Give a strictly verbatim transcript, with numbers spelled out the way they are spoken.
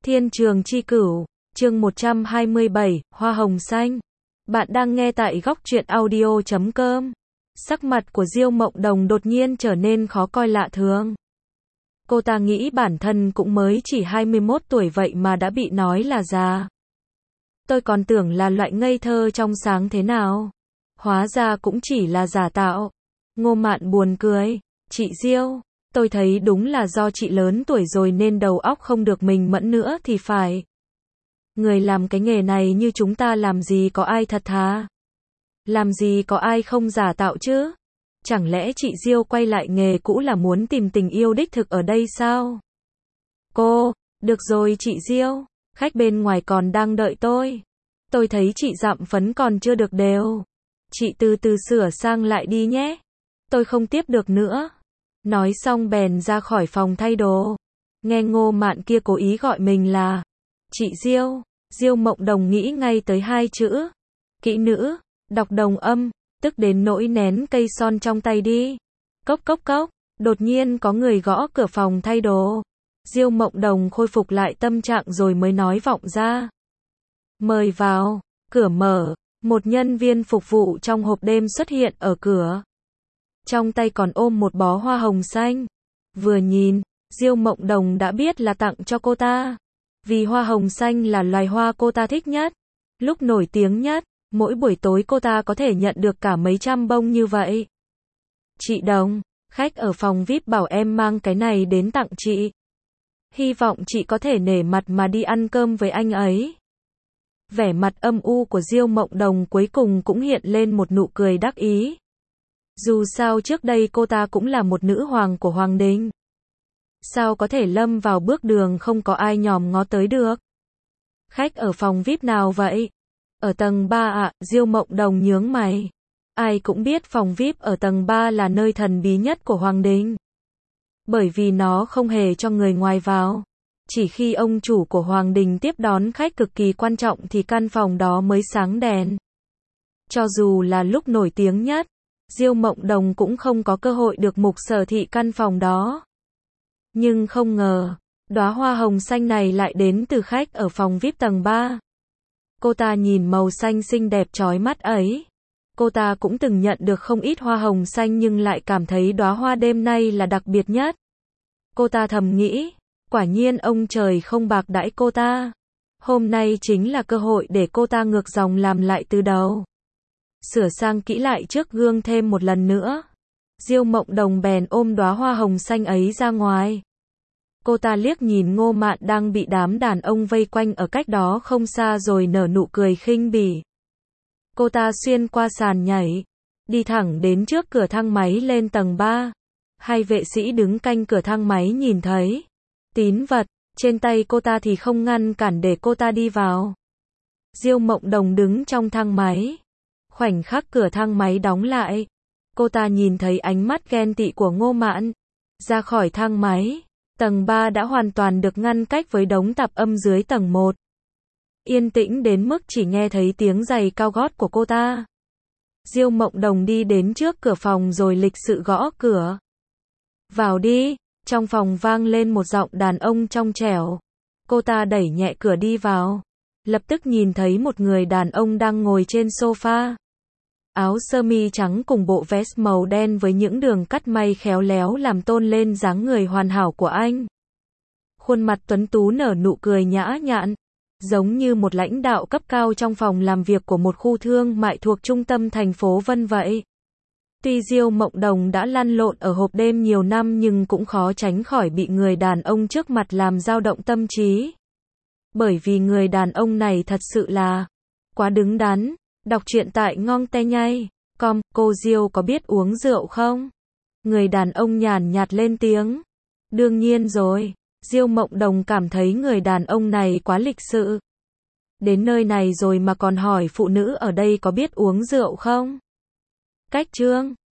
Thiên trường chi cửu, chương một trăm hai mươi bảy, Hoa hồng xanh. Bạn đang nghe tại góc truyện audio chấm com. Sắc mặt của Diêu Mộng Đồng đột nhiên trở nên khó coi lạ thường. Cô ta nghĩ bản thân cũng mới chỉ hai mươi mốt tuổi vậy mà đã bị nói là già. Tôi còn tưởng là loại ngây thơ trong sáng thế nào. Hóa ra cũng chỉ là giả tạo. Ngô Mạn buồn cười. Chị Diêu, tôi thấy đúng là do chị lớn tuổi rồi nên đầu óc không được mình mẫn nữa thì phải. Người làm cái nghề này như chúng ta làm gì có ai thật thà. Làm gì có ai không giả tạo chứ. Chẳng lẽ chị Diêu quay lại nghề cũ là muốn tìm tình yêu đích thực ở đây sao? Cô, được rồi chị Diêu, khách bên ngoài còn đang đợi tôi. Tôi thấy chị dặm phấn còn chưa được đều. Chị từ từ sửa sang lại đi nhé. Tôi không tiếp được nữa. Nói xong bèn ra khỏi phòng thay đồ. Nghe Ngô Mạn kia cố ý gọi mình là chị Diêu, Diêu Mộng Đồng nghĩ ngay tới hai chữ kỹ nữ, đọc đồng âm, tức đến nỗi nén cây son trong tay đi. Cốc cốc cốc, đột nhiên có người gõ cửa phòng thay đồ. Diêu Mộng Đồng khôi phục lại tâm trạng rồi mới nói vọng ra. Mời vào. Cửa mở, một nhân viên phục vụ trong hộp đêm xuất hiện ở cửa. Trong tay còn ôm một bó hoa hồng xanh. Vừa nhìn, Diêu Mộng Đồng đã biết là tặng cho cô ta. Vì hoa hồng xanh là loài hoa cô ta thích nhất, lúc nổi tiếng nhất, mỗi buổi tối cô ta có thể nhận được cả mấy trăm bông như vậy. Chị Đồng, khách ở phòng vi ai pi bảo em mang cái này đến tặng chị. Hy vọng chị có thể nể mặt mà đi ăn cơm với anh ấy. Vẻ mặt âm u của Diêu Mộng Đồng cuối cùng cũng hiện lên một nụ cười đắc ý. Dù sao trước đây cô ta cũng là một nữ hoàng của Hoàng Đình. Sao có thể lâm vào bước đường không có ai nhòm ngó tới được? Khách ở phòng vi ai pi nào vậy? Ở tầng ba ạ, à, Diêu Mộng Đồng nhướng mày. Ai cũng biết phòng vi ai pi ở tầng ba là nơi thần bí nhất của Hoàng Đình. Bởi vì nó không hề cho người ngoài vào. Chỉ khi ông chủ của Hoàng Đình tiếp đón khách cực kỳ quan trọng thì căn phòng đó mới sáng đèn. Cho dù là lúc nổi tiếng nhất, Diêu Mộng Đồng cũng không có cơ hội được mục sở thị căn phòng đó. Nhưng không ngờ, đóa hoa hồng xanh này lại đến từ khách ở phòng vi ai pi tầng ba. Cô ta nhìn màu xanh xinh đẹp chói mắt ấy. Cô ta cũng từng nhận được không ít hoa hồng xanh nhưng lại cảm thấy đóa hoa đêm nay là đặc biệt nhất. Cô ta thầm nghĩ, quả nhiên ông trời không bạc đãi cô ta. Hôm nay chính là cơ hội để cô ta ngược dòng làm lại từ đầu. Sửa sang kỹ lại trước gương thêm một lần nữa. Diêu Mộng Đồng bèn ôm đóa hoa hồng xanh ấy ra ngoài. Cô ta liếc nhìn Ngô Mạn đang bị đám đàn ông vây quanh ở cách đó không xa rồi nở nụ cười khinh bỉ. Cô ta xuyên qua sàn nhảy, đi thẳng đến trước cửa thang máy lên tầng ba. Hai vệ sĩ đứng canh cửa thang máy nhìn thấy tín vật trên tay cô ta thì không ngăn cản để cô ta đi vào. Diêu Mộng Đồng đứng trong thang máy. Khoảnh khắc cửa thang máy đóng lại, cô ta nhìn thấy ánh mắt ghen tị của Ngô Mạn. Ra khỏi thang máy, tầng ba đã hoàn toàn được ngăn cách với đống tạp âm dưới tầng một. Yên tĩnh đến mức chỉ nghe thấy tiếng giày cao gót của cô ta. Diêu Mộng Đồng đi đến trước cửa phòng rồi lịch sự gõ cửa. Vào đi, trong phòng vang lên một giọng đàn ông trong trẻo. Cô ta đẩy nhẹ cửa đi vào. Lập tức nhìn thấy một người đàn ông đang ngồi trên sofa. Áo sơ mi trắng cùng bộ vest màu đen với những đường cắt may khéo léo làm tôn lên dáng người hoàn hảo của anh. Khuôn mặt tuấn tú nở nụ cười nhã nhặn, giống như một lãnh đạo cấp cao trong phòng làm việc của một khu thương mại thuộc trung tâm thành phố Vân vậy. Tuy Diêu Mộng Đồng đã lăn lộn ở hộp đêm nhiều năm nhưng cũng khó tránh khỏi bị người đàn ông trước mặt làm dao động tâm trí. Bởi vì người đàn ông này thật sự là quá đứng đắn. Đọc truyện tại ngon te nhây chấm com. Cô Diêu có biết uống rượu không? Người đàn ông nhàn nhạt lên tiếng. Đương nhiên rồi. Diêu Mộng Đồng cảm thấy người đàn ông này quá lịch sự. Đến nơi này rồi mà còn hỏi phụ nữ ở đây có biết uống rượu không? Cách chương